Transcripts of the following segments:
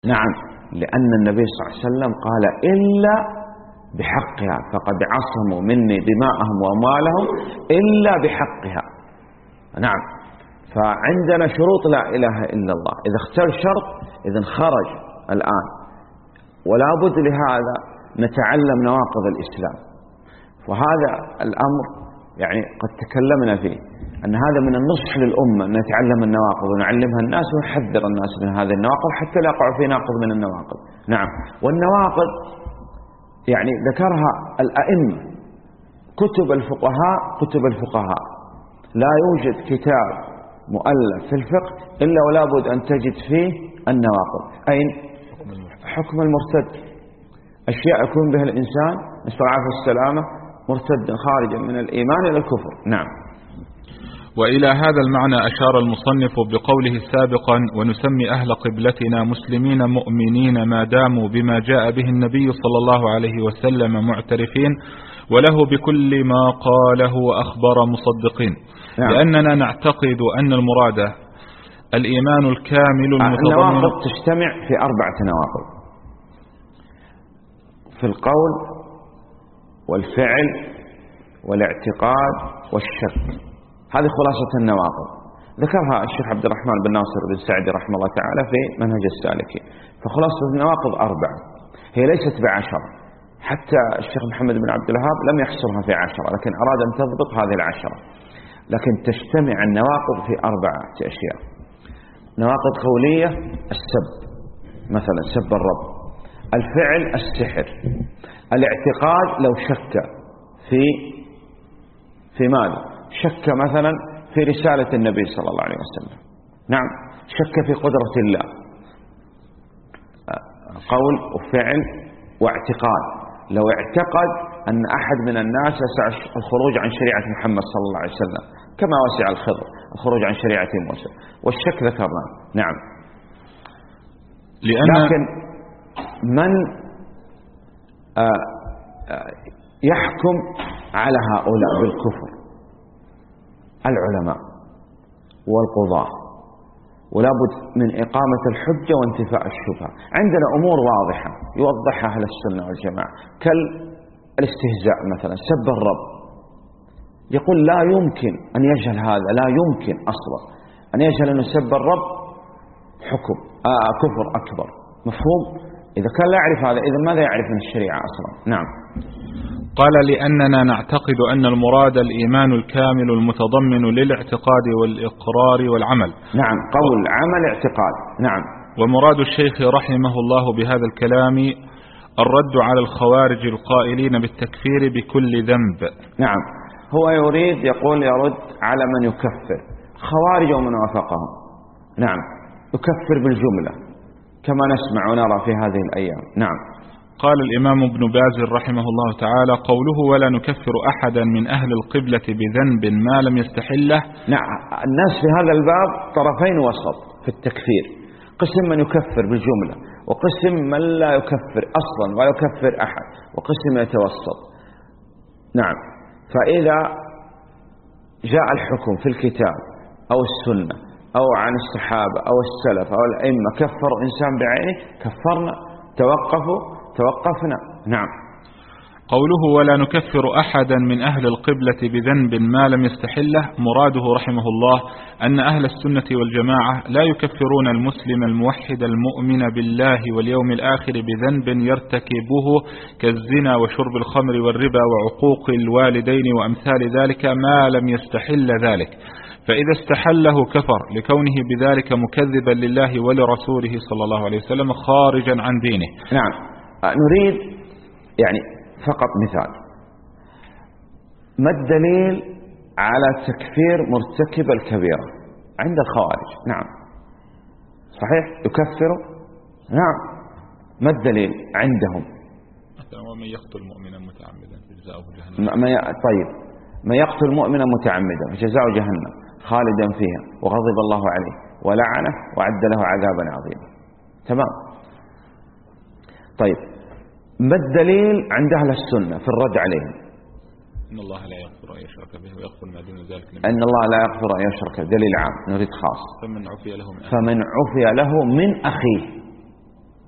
نعم، لأن النبي صلى الله عليه وسلم قال إلا بحقها، فقد عصموا مني دماءهم وأموالهم إلا بحقها. نعم، فعندنا شروط لا إله إلا الله، إذا اختل شرط إذن خرج الآن، ولا بد لهذا نتعلم نواقض الإسلام. وهذا الأمر يعني قد تكلمنا فيه، أن هذا من النصح للأمة أن نتعلم النواقض ونعلمها الناس ونحذر الناس من هذه النواقض حتى لا يقعوا في ناقض من النواقض. نعم، والنواقض يعني ذكرها الأئمة، كتب الفقهاء لا يوجد كتاب مؤلف في الفقه إلا ولا بد أن تجد فيه النواقض. أين؟ حكم المرتد، أشياء يكون بها الإنسان نسأل الله العافية والسلامة مرتدا خارجا من الإيمان إلى الكفر. نعم. وإلى هذا المعنى أشار المصنف بقوله سابقا: ونسمي أهل قبلتنا مسلمين مؤمنين ما داموا بما جاء به النبي صلى الله عليه وسلم معترفين وله بكل ما قاله وأخبر مصدقين. نعم. لأننا نعتقد أن المراد الإيمان الكامل المتضمن. النواقض تجتمع في 4 نواقض: في القول والفعل والاعتقاد والشك. هذه خلاصة النواقض، ذكرها الشيخ عبد الرحمن بن ناصر بن سعدي رحمه الله تعالى في منهج السالكين. فخلاصة النواقض 4، هي ليست ب10، حتى الشيخ محمد بن عبد الوهاب لم يحصرها في 10، لكن أراد أن تضبط هذه 10. لكن تجتمع النواقض في 4 أشياء: نواقض قولية السب، مثلا سب الرب; الفعل السحر; الاعتقاد لو شك في ماذا؟ شك مثلا في رسالة النبي صلى الله عليه وسلم. نعم، شك في قدرة الله، قول وفعل واعتقاد. لو اعتقد أن أحد من الناس يسعى الخروج عن شريعة محمد صلى الله عليه وسلم كما وسع الخضر الخروج عن شريعة موسى، والشك ذكرنا. نعم. لكن من يحكم على هؤلاء بالكفر؟ العلماء والقضاة، ولا بد من إقامة الحجة وانتفاء الشبهة. عندنا أمور واضحة يوضحها أهل السنة والجماعة، كالاستهزاء مثلا، سب الرب. يقول لا يمكن أن يجهل هذا، لا يمكن أصلا أن يجهل أن سب الرب كفر أكبر. مفهوم؟ إذا كان لا يعرف هذا إذا ماذا يعرف من الشريعة أصلا؟ نعم. قال: لأننا نعتقد أن المراد الإيمان الكامل المتضمن للاعتقاد والإقرار والعمل. نعم، قول عمل اعتقاد. نعم. ومراد الشيخ رحمه الله بهذا الكلام الرد على الخوارج القائلين بالتكفير بكل ذنب. نعم، هو يريد يرد على من يكفر، خوارج ومن وافقهم. نعم، يكفر بالجملة كما نسمع ونرى في هذه الأيام. نعم. قال الإمام ابن باز رحمه الله تعالى: قوله ولا نكفر أحدا من أهل القبلة بذنب ما لم يستحله. نعم، الناس في هذا الباب طرفين وسط في التكفير: قسم من يكفر بالجملة، وقسم من لا يكفر أصلا ولا يكفر أحد، وقسم يتوسط. نعم، فإذا جاء الحكم في الكتاب أو السنة أو عن الصحابة أو السلف أو الأئمة كفروا إنسان بعينه كفرنا، توقفنا. نعم. قوله ولا نكفر أحدا من أهل القبلة بذنب ما لم يستحله، مراده رحمه الله أن أهل السنة والجماعة لا يكفرون المسلم الموحد المؤمن بالله واليوم الآخر بذنب يرتكبه كالزنا وشرب الخمر والربا وعقوق الوالدين وأمثال ذلك ما لم يستحل ذلك، فإذا استحله كفر لكونه بذلك مكذبا لله ولرسوله صلى الله عليه وسلم خارجا عن دينه. نعم، نريد يعني فقط مثال: ما الدليل على تكفير مرتكب الكبيرة عند الخوارج؟ نعم، صحيح يكفروا. نعم، ما الدليل عندهم؟ ومن يقتل مؤمنا متعمدا فجزاؤه جهنم. طيب، من يقتل مؤمنا متعمدا فجزاؤه جهنم خالدا فيها وغضب الله عليه ولعنه وعد له عذابا عظيما. تمام. طيب، ما الدليل عند أهل السنة في الرد عليهم؟ إن الله لا يغفر أن يشرك به ويغفر ما دون ذلك. إن الله لا يغفر أن يشرك به، دليل عام، نريد خاص. فمن عفي له من أخيه.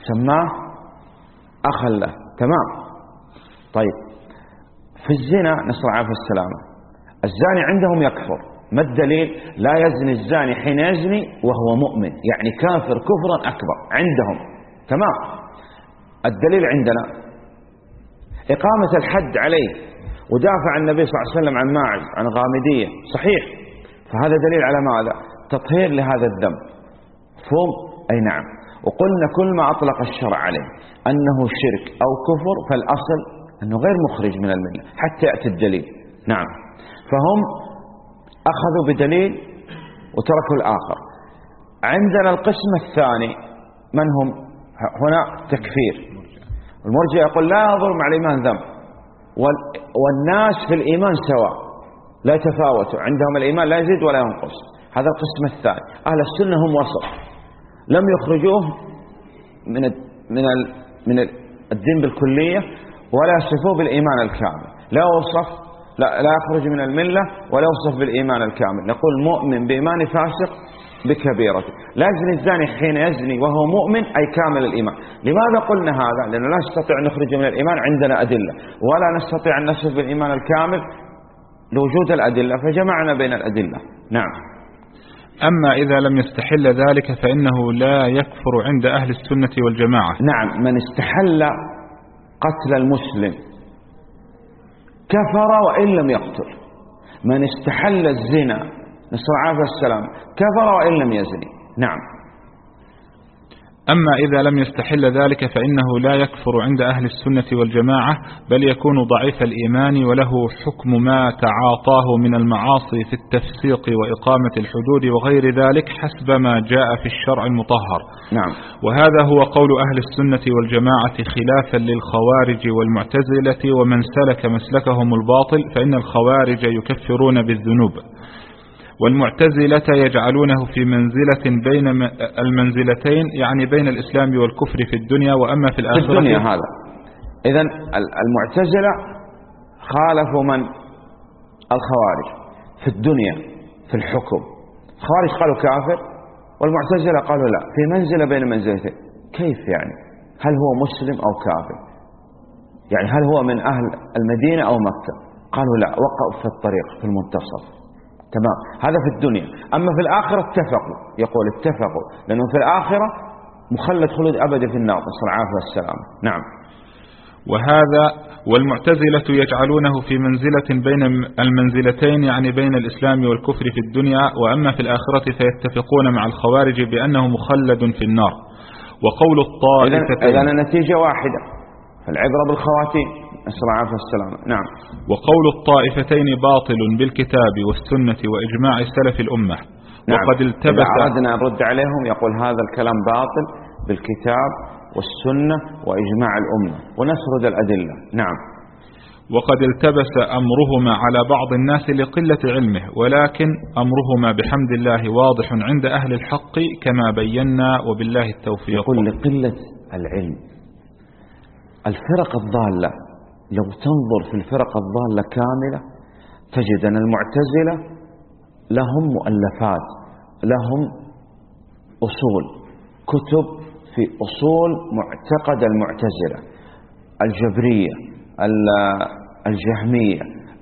سماه أخا له. تمام. طيب في الزنا نسأل الله العافية والسلامة، الزاني عندهم يكفر. ما الدليل؟ لا يزني الزاني حين يزني وهو مؤمن، يعني كافر كفرا أكبر عندهم. تمام. الدليل عندنا إقامة الحد عليه، ودافع النبي صلى الله عليه وسلم عن ماعز عن غامدية، صحيح. فهذا دليل على ماذا؟ تطهير لهذا الذنب. مفهوم؟ أي نعم. وقلنا كل ما أطلق الشرع عليه أنه شرك أو كفر فالأصل أنه غير مخرج من الملة حتى يأتي الدليل. نعم. فهم أخذوا بدليل وتركوا الآخر. عندنا القسم الثاني من هم؟ هنا تكفير. المرجئة يقول لا يضر مع الإيمان ذنب، والناس في الإيمان سواء لا يتفاوتوا، عندهم الإيمان لا يزيد ولا ينقص. هذا القسم الثاني. أهل السنة هم وسط، لم يخرجوه من الدين بالكلية ولا يصفوه بالإيمان الكامل. لا يخرج من الملة ولا يوصف بالإيمان الكامل. نقول مؤمن بإيمان فاسق بكبيرته. لا يزني الزاني حين يزني وهو مؤمن أي كامل الإيمان. لماذا قلنا هذا؟ لأنه لا نستطيع أن نخرج من الإيمان، عندنا أدلة، ولا نستطيع أن نصف بالإيمان الكامل لوجود الأدلة، فجمعنا بين الأدلة. نعم. أما إذا لم يستحل ذلك فإنه لا يكفر عند أهل السنة والجماعة. نعم. من استحل قتل المسلم كفر وإن لم يقتل. من استحل الزنا نسأل الله العافية والسلام كفر وإن لم يزني. نعم. أما إذا لم يستحل ذلك فإنه لا يكفر عند أهل السنة والجماعة، بل يكون ضعيف الإيمان وله حكم ما تعاطاه من المعاصي في التفسيق وإقامة الحدود وغير ذلك حسب ما جاء في الشرع المطهر. نعم. وهذا هو قول أهل السنة والجماعة خلافا للخوارج والمعتزلة ومن سلك مسلكهم الباطل، فإن الخوارج يكفرون بالذنوب، والمعتزلة يجعلونه في منزلة بين المنزلتين، يعني بين الإسلام والكفر في الدنيا، وأما في الآخرة في الدنيا. هذا إذن المعتزلة خالفوا من الخوارج في الدنيا في الحكم. الخوارج قالوا كافر والمعتزلة قالوا لا، في منزلة بين منزلتين. كيف يعني؟ هل هو مسلم أو كافر؟ يعني هل هو من أهل المدينة أو مكة؟ قالوا لا، وقعوا في الطريق في المنتصف. تمام. هذا في الدنيا. أما في الآخرة اتفقوا، يقول اتفقوا، لأنه في الآخرة مخلد خلود أبدا في النار، نسأل الله العافية والسلام. نعم. وهذا والمعتزلة يجعلونه في منزلة بين المنزلتين، يعني بين الإسلام والكفر في الدنيا، وأما في الآخرة فيتفقون مع الخوارج بأنه مخلد في النار. وقول الطائفتين إذن النتيجة واحدة، فالعبرة بالخواتيم، نسأل الله العافية والسلام. نعم. وقول الطائفتين باطل بالكتاب والسنة وإجماع سلف الأمة. نعم. وقد التبس، إذا أردنا أن نرد عليهم يقول هذا الكلام باطل بالكتاب والسنة وإجماع الأمة، ونسرد الأدلة. نعم. وقد التبس أمرهما على بعض الناس لقلة علمه، ولكن أمرهما بحمد الله واضح عند أهل الحق كما بينا، وبالله التوفيق. يقول لقلة العلم. الفرق الضالة لو تنظر في الفرق الضالة كاملة تجد أن المعتزلة لهم مؤلفات، لهم أصول، كتب في أصول معتقد المعتزلة، الجبرية، الجهمية.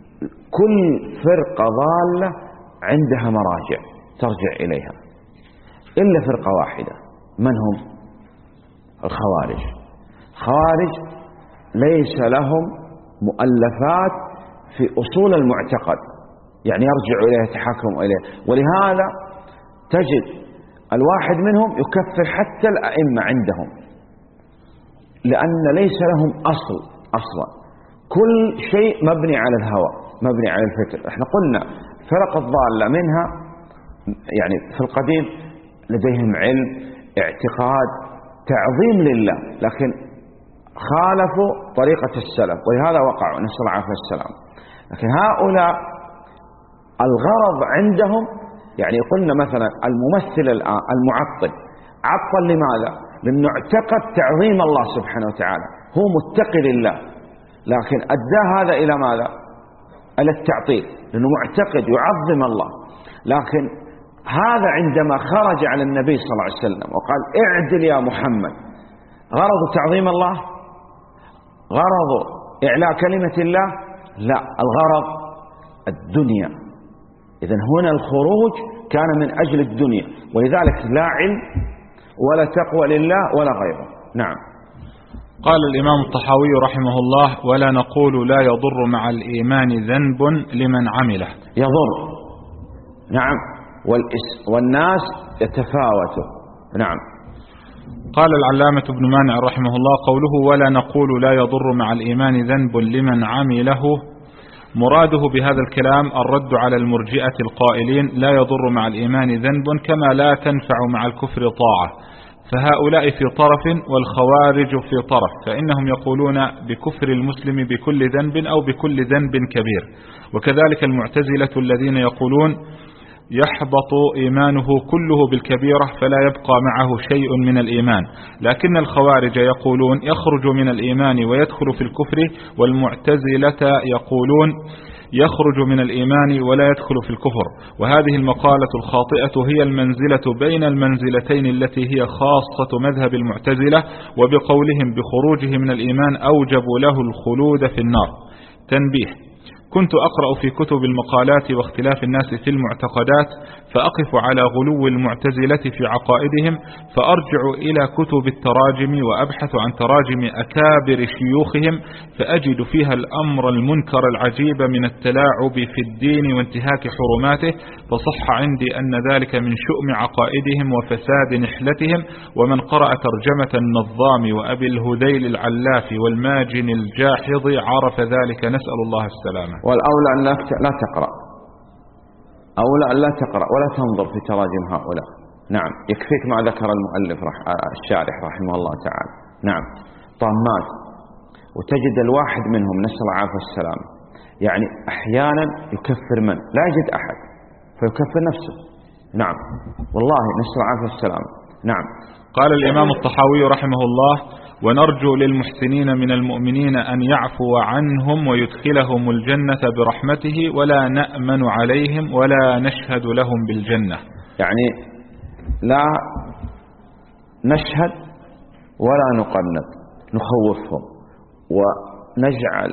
كل فرقة ضالة عندها مراجع ترجع إليها، إلا فرقة واحدة. من هم؟ الخوارج. خوارج ليس لهم مؤلفات في أصول المعتقد، يعني يرجع إليه يتحكم إليه، ولهذا تجد الواحد منهم يكفر حتى الأئمة عندهم، لأن ليس لهم أصلا. كل شيء مبني على الهوى، مبني على الفكر. احنا قلنا فرق الضالة منها يعني في القديم لديهم علم، اعتقاد، تعظيم لله، لكن خالفوا طريقة السلف، ولهذا وقعوا، نسأل الله العافية والسلام. لكن هؤلاء الغرض عندهم، يعني قلنا مثلا الممثل الآن المعطل عطل لماذا؟ لأنه اعتقد تعظيم الله سبحانه وتعالى، هو متقي لله، لكن أدى هذا إلى ماذا؟ إلى التعطيل، لأنه معتقد يعظم الله. لكن هذا عندما خرج على النبي صلى الله عليه وسلم وقال اعدل يا محمد، غرض تعظيم الله؟ غرض إعلاء كلمة الله؟ لا، الغرض الدنيا. إذن هنا الخروج كان من أجل الدنيا، ولذلك لا علم ولا تقوى لله ولا غيره. نعم. قال الإمام الطحاوي رحمه الله: ولا نقول لا يضر مع الإيمان ذنب لمن عمله. يضر، نعم، والناس يتفاوتوا. نعم. قال العلامة ابن مانع رحمه الله: قوله ولا نقول لا يضر مع الإيمان ذنب لمن عمله، مراده بهذا الكلام الرد على المرجئة القائلين لا يضر مع الإيمان ذنب كما لا تنفع مع الكفر طاعة، فهؤلاء في طرف والخوارج في طرف، فإنهم يقولون بكفر المسلم بكل ذنب أو بكل ذنب كبير. وكذلك المعتزلة الذين يقولون يحبط إيمانه كله بالكبيرة فلا يبقى معه شيء من الإيمان، لكن الخوارج يقولون يخرج من الإيمان ويدخل في الكفر، والمعتزلة يقولون يخرج من الإيمان ولا يدخل في الكفر. وهذه المقالة الخاطئة هي المنزلة بين المنزلتين التي هي خاصة مذهب المعتزلة، وبقولهم بخروجه من الإيمان أوجبوا له الخلود في النار. تنبيه: كنت أقرأ في كتب المقالات واختلاف الناس في المعتقدات، فأقف على غلو المعتزلة في عقائدهم، فأرجع إلى كتب التراجم وأبحث عن تراجم أكابر شيوخهم، فأجد فيها الأمر المنكر العجيب من التلاعب في الدين وانتهاك حرماته، فصح عندي أن ذلك من شؤم عقائدهم وفساد نحلتهم. ومن قرأ ترجمة النظام وأبي الهذيل العلاف والماجن الجاحظ عرف ذلك، نسأل الله السلامة. والأولى أن لا تقرأ، أولى أن لا تقرأ ولا تنظر في تراجم هؤلاء. نعم، يكفيك ما ذكر المؤلف الشارح رحمه الله تعالى. نعم، طامات، وتجد الواحد منهم نسأل الله العافية والسلامة يعني أحيانا يكفر من لا يجد أحد فيكفر نفسه. نعم، والله نسأل الله العافية والسلامة. نعم. قال الإمام الطحاوي رحمه الله: ونرجو للمحسنين من المؤمنين أن يعفو عنهم ويدخلهم الجنة برحمته، ولا نأمن عليهم ولا نشهد لهم بالجنة. يعني لا نشهد ولا نقنط، نخوفهم ونجعل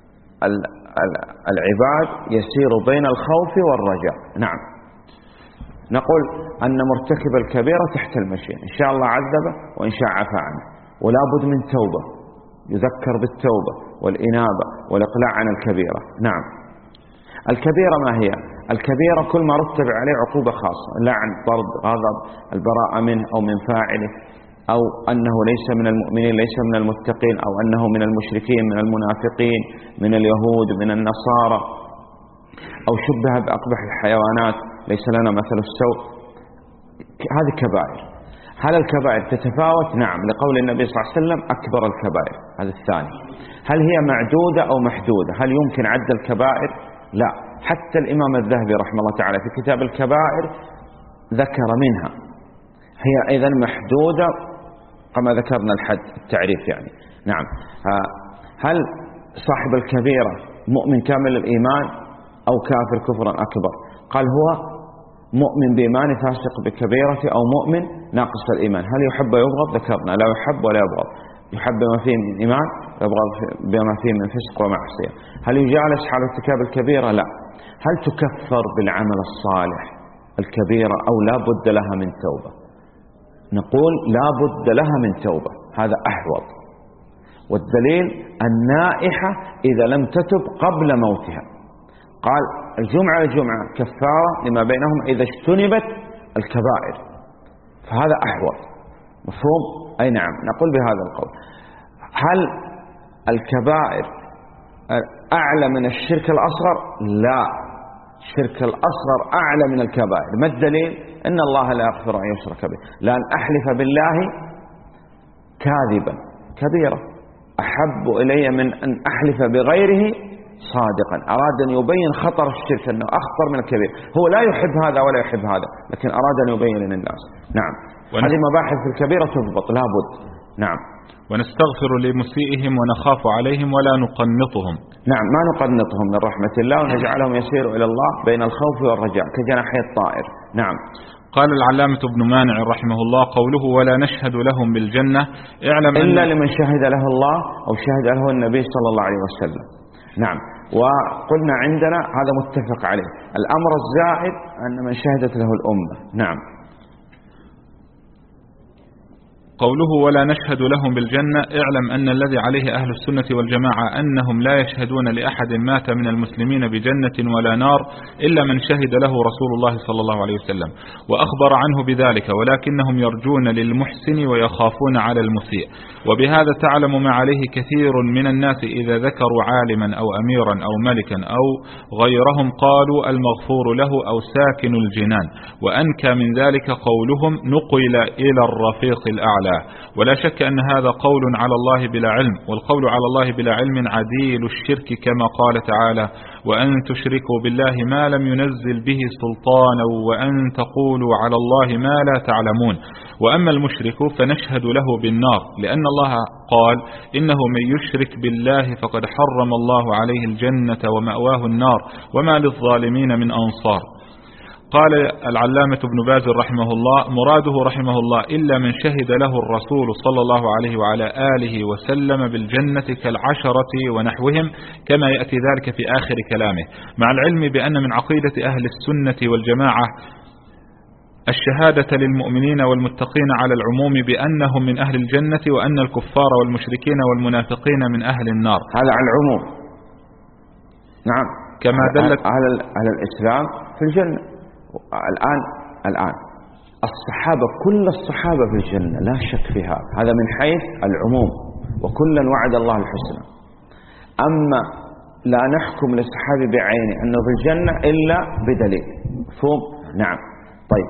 العباد يسير بين الخوف والرجاء. نعم. نقول أن مرتكب الكبيرة تحت المشيئة، إن شاء الله عذبه وإن شاء عفى عنه، ولا بد من توبة، يذكر بالتوبة والإنابة والإقلاع عن الكبيرة. نعم. الكبيرة ما هي؟ الكبيرة كل ما رتب عليه عقوبة خاصة، لعن، طرد، غضب، البراءة منه أو من فاعله، أو أنه ليس من المؤمنين، ليس من المتقين، أو أنه من المشركين، من المنافقين، من اليهود، من النصارى، أو شبه بأقبح الحيوانات، ليس لنا مثل السوء. هذه كبائر. هل الكبائر تتفاوت؟ نعم، لقول النبي صلى الله عليه وسلم أكبر الكبائر. هذا الثاني. هل هي معدودة أو محدودة؟ هل يمكن عد الكبائر؟ لا. حتى الإمام الذهبي رحمه الله تعالى في كتاب الكبائر ذكر منها، هي أيضا محدودة كما ذكرنا الحد التعريف يعني. نعم. هل صاحب الكبيرة مؤمن كامل الإيمان أو كافر كفرا أكبر؟ قال هو مؤمن بإيمان فاسق بكبيرة، أو مؤمن ناقص الإيمان. هل يحب ويبغض؟ ذكرنا لا يحب ولا يبغض، يحب بما فيه من إيمان ويبغض بما فيه من فسق ومعصية. هل يجالس حال ارتكاب الكبيرة؟ لا. هل تكفر بالعمل الصالح الكبيرة أو لا بد لها من توبة؟ نقول لا بد لها من توبة، هذا أحوط. والدليل النائحة إذا لم تتب قبل موتها، قال الجمعة الجمعة كفارة لما بينهم إذا اجتنبت الكبائر، فهذا أحوط. مفهوم؟ أي نعم. نقول بهذا القول. هل الكبائر أعلى من الشرك الأصغر؟ لا، الشرك الأصغر أعلى من الكبائر. ما الدليل؟ إن الله لا يغفر أن يشرك به، لأن أحلف بالله كاذبا كبيرة أحب إلي من أن أحلف بغيره صادقا. أراد أن يبين خطر الشرك أنه أخطر من الكبير. هو لا يحب هذا ولا يحب هذا، لكن أراد أن يبين للناس. نعم. هذه مباحث في الكبيرة تضبط لابد. نعم. ونستغفر لمسيئهم ونخاف عليهم ولا نقنطهم. نعم، ما نقنطهم من رحمة الله، ونجعلهم يسيروا إلى الله بين الخوف والرجاء كجناحي الطائر. نعم. قال العلامة ابن مانع رحمه الله قوله ولا نشهد لهم بالجنة اعلم إلا لمن شهد له الله أو شهد له النبي صلى الله عليه وسلم. نعم. وقلنا عندنا هذا متفق عليه. الأمر الزائد أن من شهدت له الأمة. نعم. قوله ولا نشهد لهم بالجنة اعلم أن الذي عليه أهل السنة والجماعة أنهم لا يشهدون لأحد مات من المسلمين بجنة ولا نار إلا من شهد له رسول الله صلى الله عليه وسلم وأخبر عنه بذلك، ولكنهم يرجون للمحسن ويخافون على المسيء. وبهذا تعلم ما عليه كثير من الناس إذا ذكروا عالما أو أميرا أو ملكا أو غيرهم قالوا المغفور له أو ساكن الجنان، وأنكى من ذلك قولهم نقل إلى الرفيق الأعلى. ولا شك أن هذا قول على الله بلا علم، والقول على الله بلا علم عديل الشرك كما قال تعالى وأن تشركوا بالله ما لم ينزل به سلطانا وأن تقولوا على الله ما لا تعلمون. وأما المشرك فنشهد له بالنار، لأن الله قال إنه من يشرك بالله فقد حرم الله عليه الجنة ومأواه النار وما للظالمين من أنصار. قال العلامة ابن باز رحمه الله مراده رحمه الله إلا من شهد له الرسول صلى الله عليه وعلى آله وسلم بالجنة كالعشرة ونحوهم كما يأتي ذلك في آخر كلامه، مع العلم بأن من عقيدة أهل السنة والجماعة الشهادة للمؤمنين والمتقين على العموم بأنهم من أهل الجنة، وأن الكفار والمشركين والمنافقين من أهل النار. هذا على العموم. نعم. كما دلت على الإسلام في الجنة. الآن الصحابة كل الصحابة في الجنة لا شك في هذا من حيث العموم، وكلا وعد الله الحسنى. أما لا نحكم للصحابي بعينه أنه في الجنة إلا بدليل مفهوم. نعم. طيب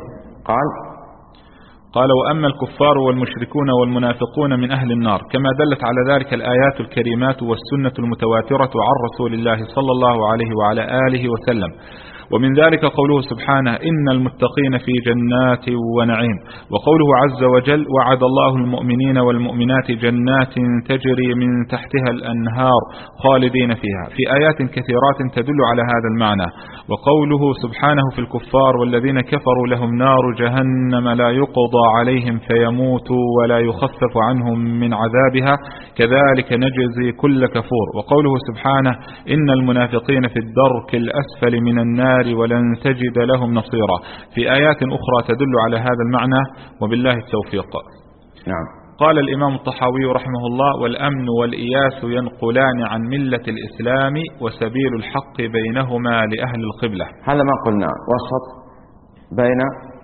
قال وأما الكفار والمشركون والمنافقون من أهل النار كما دلت على ذلك الآيات الكريمات والسنة المتواترة عن رسول الله صلى الله عليه وعلى آله وسلم. ومن ذلك قوله سبحانه إن المتقين في جنات ونعيم، وقوله عز وجل وعد الله المؤمنين والمؤمنات جنات تجري من تحتها الأنهار خالدين فيها، في آيات كثيرات تدل على هذا المعنى. وقوله سبحانه في الكفار والذين كفروا لهم نار جهنم لا يقضى عليهم فيموتوا ولا يخفف عنهم من عذابها كذلك نجزي كل كفور. وقوله سبحانه إن المنافقين في الدرك الأسفل من النار ولن تجد لهم نصيرا، في آيات أخرى تدل على هذا المعنى، وبالله التوفيق. نعم. قال الإمام الطحاوي رحمه الله والأمن والإياس ينقلان عن ملة الإسلام وسبيل الحق بينهما لأهل القبلة. هذا ما قلنا وسط بين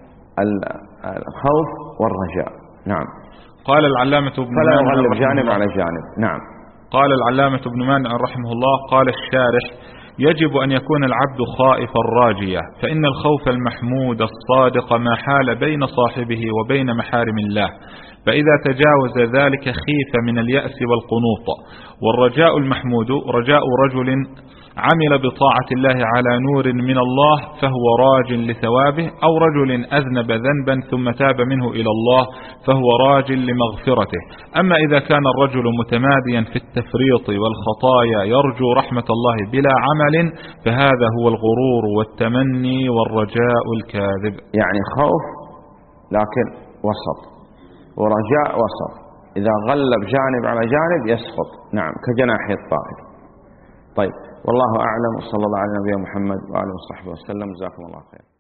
الخوف والرجاء. نعم. قال العلامة ابن فلا يغلب جانب على جانب. نعم. قال العلامة ابن مانع رحمه الله قال الشارح يجب أن يكون العبد خائفا راجيا، فإن الخوف المحمود الصادق ما حال بين صاحبه وبين محارم الله، فإذا تجاوز ذلك خيف من اليأس والقنوط. والرجاء المحمود رجاء رجل عمل بطاعة الله على نور من الله فهو راج لثوابه، أو رجل أذنب ذنبا ثم تاب منه إلى الله فهو راج لمغفرته. أما إذا كان الرجل متماديا في التفريط والخطايا يرجو رحمة الله بلا عمل فهذا هو الغرور والتمني والرجاء الكاذب. يعني خوف لكن وسط، ورجاء وسط، إذا غلب جانب على جانب يسقط. نعم، كجناح الطائر. طيب، والله أعلم، وصلى الله على نبينا محمد وآله وصحبه وسلم. جزاكم الله خير.